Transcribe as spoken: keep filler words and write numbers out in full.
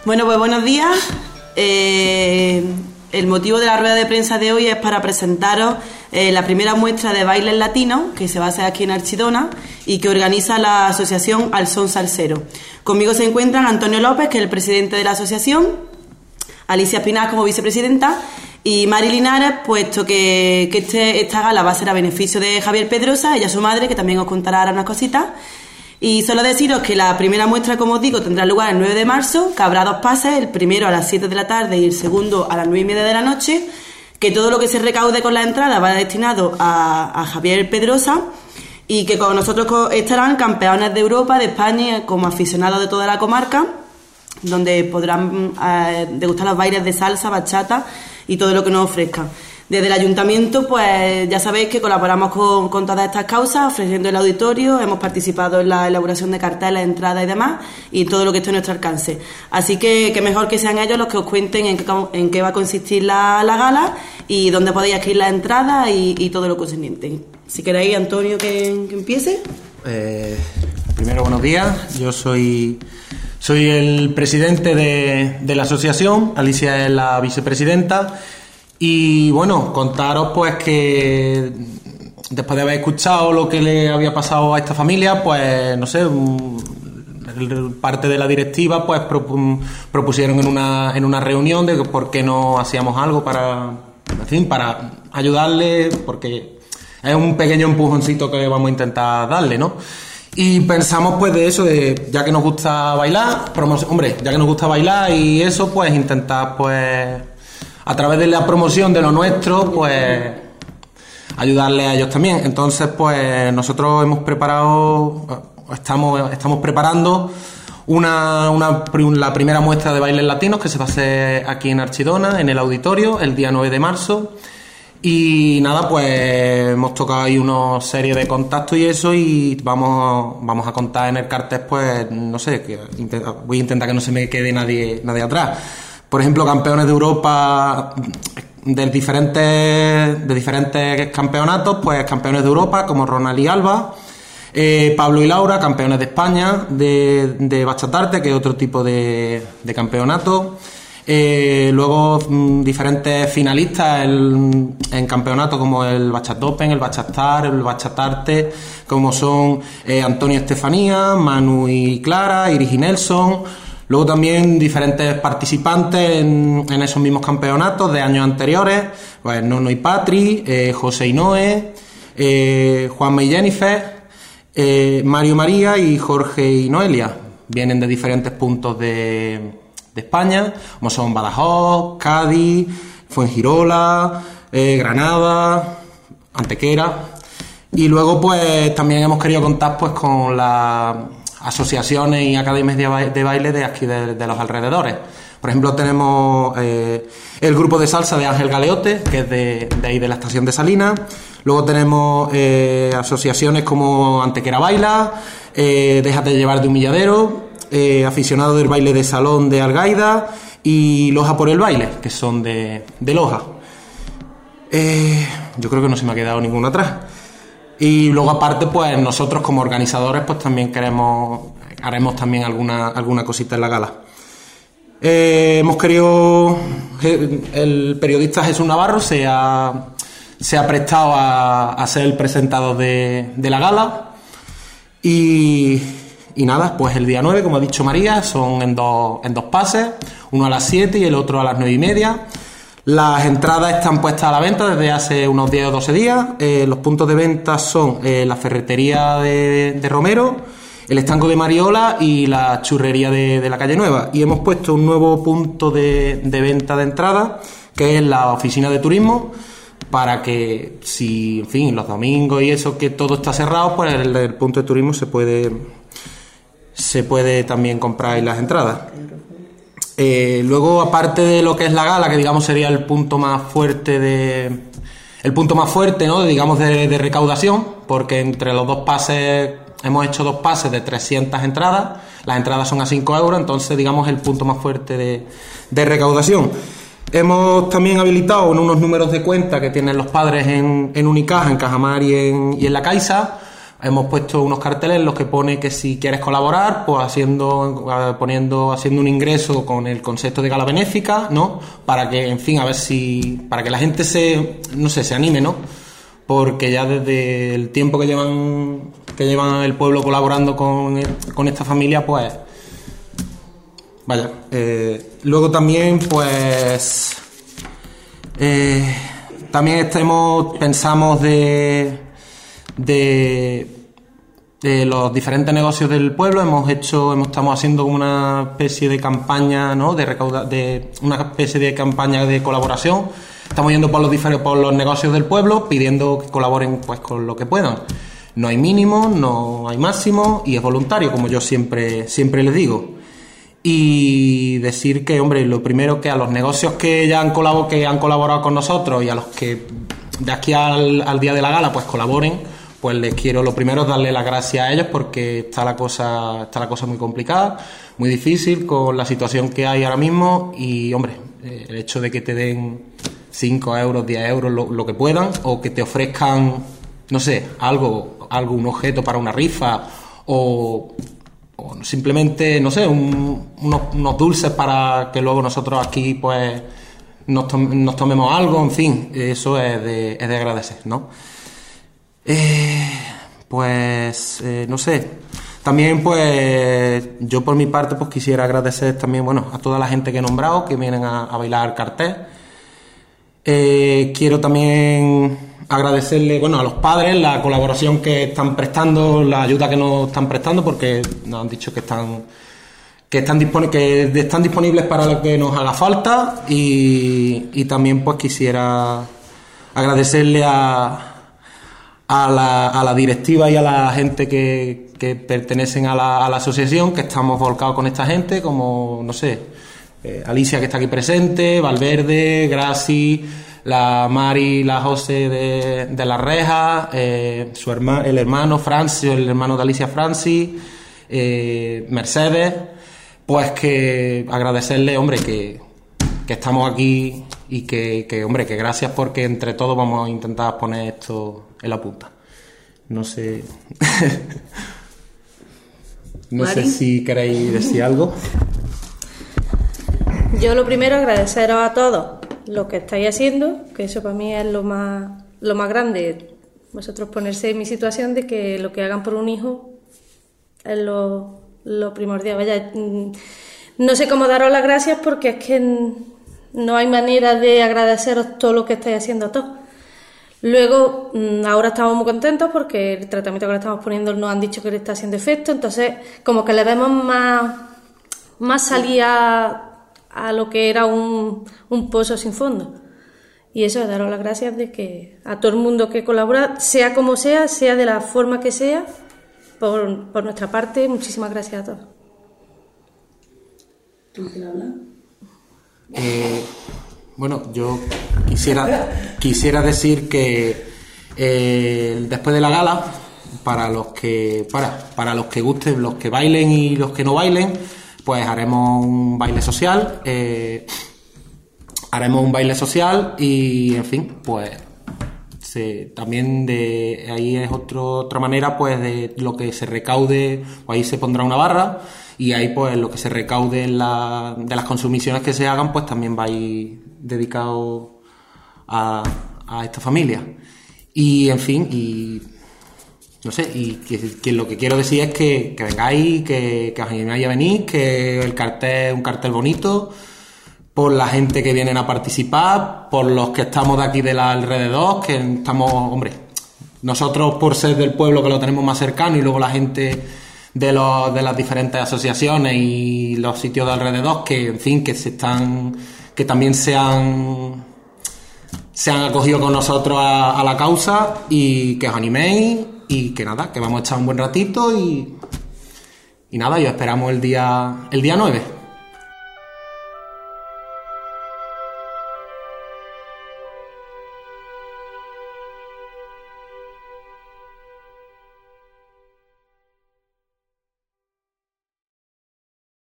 Bueno, pues buenos días. Eh, el motivo de la rueda de prensa de hoy es para presentaros eh, la primera muestra de bailes latinos que se va a hacer aquí en Archidona y que organiza la asociación Al Son Salsero. Conmigo se encuentran Antonio López, que es el presidente de la asociación, Alicia Espinal como vicepresidenta y Mari Linares, puesto que, que este, esta gala va a ser a beneficio de Javier Pedrosa, ella su madre, que también os contará ahora unas cositas. Y solo deciros que la primera muestra, como os digo, tendrá lugar el nueve de marzo, que habrá dos pases, el primero a las siete de la tarde y el segundo a las nueve y media de la noche, que todo lo que se recaude con la entrada va destinado a, a Javier Pedrosa y que con nosotros estarán campeones de Europa, de España, como aficionados de toda la comarca, donde podrán eh, degustar los bailes de salsa, bachata y todo lo que nos ofrezcan. Desde el ayuntamiento, pues ya sabéis que colaboramos con, con todas estas causas, ofreciendo el auditorio, hemos participado en la elaboración de carteles, entradas y demás, y todo lo que esté a nuestro alcance. Así que, que mejor que sean ellos los que os cuenten en qué, en qué va a consistir la, la gala y dónde podéis adquirir la entrada y, y todo lo concerniente. Si queréis, Antonio, que, que empiece. Eh, primero, buenos días. Yo soy... Soy el presidente de, de la asociación, Alicia es la vicepresidenta, y bueno, contaros pues que después de haber escuchado lo que le había pasado a esta familia, pues no sé, parte de la directiva pues propusieron en una, en una reunión de por qué no hacíamos algo para, en fin, para ayudarle, porque es un pequeño empujoncito que vamos a intentar darle, ¿no? Y pensamos pues de eso, de ya que nos gusta bailar, promo- hombre, ya que nos gusta bailar y eso, pues intentar pues a través de la promoción de lo nuestro, pues ayudarle a ellos también. Entonces pues nosotros hemos preparado, estamos, estamos preparando una, una, la primera muestra de bailes latinos que se va a hacer aquí en Archidona, en el auditorio, el día nueve de marzo. Y nada, pues hemos tocado ahí una serie de contactos y eso, y vamos, vamos a contar en el cartel, pues, no sé, que voy a intentar que no se me quede nadie, nadie atrás. Por ejemplo, campeones de Europa de diferentes, de diferentes campeonatos, pues campeones de Europa como Ronald y Alba, eh, Pablo y Laura, campeones de España de, de bachatarte, que es otro tipo de, de campeonato. Eh, luego m, diferentes finalistas en, en campeonatos como el Bachat Open, el Bachatar, el Bachatarte, como son eh, Antonio Estefanía, Manu y Clara, Iris y Nelson. Luego también diferentes participantes en, en esos mismos campeonatos de años anteriores, pues Nono y Patri, eh, José y Noé, eh, Juanma y Jennifer, eh, Mario María y Jorge y Noelia. Vienen de diferentes puntos de de España, como son Badajoz, Cádiz, Fuengirola, eh, Granada, Antequera. Y luego pues también hemos querido contar pues con las asociaciones y academias de, ba- de baile de aquí de, de los alrededores. Por ejemplo, tenemos eh, el grupo de salsa de Ángel Galeote, que es de, de ahí de la estación de Salinas. Luego tenemos eh, asociaciones como Antequera Baila, eh, Déjate llevar de Humilladero, Eh, aficionados del baile de salón de Algaida y Loja por el baile, que son de, de Loja. Eh, yo creo que no se me ha quedado ninguno atrás. Y luego aparte, pues nosotros como organizadores, pues también queremos, haremos también alguna, alguna cosita en la gala. Eh, hemos querido, el periodista Jesús Navarro se ha, se ha prestado a, a ser el presentador de, de la gala. Y Y nada, pues el día nueve, como ha dicho María, son en dos, en dos pases, uno a las siete y el otro a las nueve y media. Las entradas están puestas a la venta desde hace unos diez o doce días. Eh, los puntos de venta son eh, la ferretería de, de Romero, el estanco de Mariola y la churrería de, de la calle Nueva. Y hemos puesto un nuevo punto de, de venta de entradas, que es la oficina de turismo, para que si, en fin, los domingos y eso, que todo está cerrado, pues el, el punto de turismo se puede... se puede también comprar las entradas. Eh, luego, aparte de lo que es la gala, que digamos sería el punto más fuerte de el punto más fuerte, ¿no? digamos de, de recaudación, porque entre los dos pases hemos hecho dos pases de trescientas entradas, las entradas son a cinco euros, entonces digamos el punto más fuerte de, de recaudación. Hemos también habilitado unos números de cuenta que tienen los padres en, en Unicaja, en Cajamar y en, y en La Caixa, hemos puesto unos carteles en los que pone que si quieres colaborar, pues haciendo, poniendo, haciendo un ingreso con el concepto de gala benéfica, ¿no? Para que, en fin, a ver si, para que la gente se, no sé, se anime, ¿no? Porque ya desde el tiempo que llevan, que llevan el pueblo colaborando con, con esta familia, pues, vaya. Eh, luego también, pues, eh, también estemos, pensamos de De, de los diferentes negocios del pueblo. Hemos hecho, hemos, estamos haciendo una especie de campaña, ¿no? De recauda, de una especie de campaña de colaboración. Estamos yendo por los diferentes, por los negocios del pueblo, pidiendo que colaboren, pues, con lo que puedan. No hay mínimo, no hay máximo, y es voluntario, como yo siempre, siempre les digo. Y decir que, hombre, lo primero, que a los negocios que ya han colaborado, que han colaborado con nosotros, y a los que de aquí al, al día de la gala, pues, colaboren, pues les quiero, lo primero es darle las gracias a ellos, porque está la cosa, está la cosa muy complicada, muy difícil con la situación que hay ahora mismo. Y, hombre, eh, el hecho de que te den cinco euros, diez euros, lo, lo que puedan, o que te ofrezcan, no sé, algo, algo, un objeto para una rifa, o, o simplemente, no sé, un, unos, unos dulces para que luego nosotros aquí, pues, nos, to- nos tomemos algo, en fin, eso es de, es de agradecer, ¿no? Eh, pues, eh, no sé, también, pues, yo por mi parte, pues, quisiera agradecer también, bueno, a toda la gente que he nombrado, que vienen a, a bailar cartel. Eh, quiero también agradecerle, bueno, a los padres la colaboración que están prestando, la ayuda que nos están prestando, porque nos han dicho que están que están, dispon- que están disponibles para lo que nos haga falta. Y, y también, pues, quisiera agradecerle a A la, a la directiva y a la gente que, que pertenecen a la, a la asociación, que estamos volcados con esta gente, como, no sé, eh, Alicia, que está aquí presente, Valverde, Graci, la Mari, la José de, de las Rejas, eh, su herma, el hermano Francis, el hermano de Alicia Francis, eh, Mercedes. Pues que agradecerle, hombre, que, que estamos aquí, y que, que, hombre, que gracias, porque entre todos vamos a intentar poner esto en la punta. No sé. No Mari, sé si queréis decir algo. Yo lo primero, agradeceros a todos lo que estáis haciendo, que eso para mí es lo más, lo más grande. Vosotros ponerse en mi situación de que lo que hagan por un hijo es lo, lo primordial. Vaya, no sé cómo daros las gracias, porque es que no hay manera de agradeceros todo lo que estáis haciendo a todos. Luego, ahora estamos muy contentos porque el tratamiento que le estamos poniendo nos han dicho que le está haciendo efecto, entonces como que le vemos más, más salida a lo que era un, un pozo sin fondo. Y eso es daros las gracias de que a todo el mundo que colabora, sea como sea, sea de la forma que sea, por, por nuestra parte, muchísimas gracias a todos. ¿Tú quieres hablar? Eh, bueno, yo quisiera quisiera decir que eh, después de la gala, para los que para para los que gusten, los que bailen y los que no bailen, pues haremos un baile social, eh, haremos un baile social y, en fin, pues se, también de ahí es otro, otra manera, pues, de lo que se recaude, pues ahí se pondrá una barra. Y ahí, pues, lo que se recaude en la, de las consumiciones que se hagan, pues también va a ir dedicado a, a esta familia. Y, en fin, y no sé, y que, que lo que quiero decir es que, que vengáis, que, que os animáis a venir, que el cartel es un cartel bonito, por la gente que vienen a participar, por los que estamos de aquí del alrededor, que estamos, hombre, nosotros por ser del pueblo, que lo tenemos más cercano, y luego la gente de los de las diferentes asociaciones y los sitios de alrededor, que, en fin, que se están, que también se han se han acogido con nosotros a, a la causa, y que os animéis, y que nada, que vamos a echar un buen ratito, y y nada, y os esperamos el día el día nueve.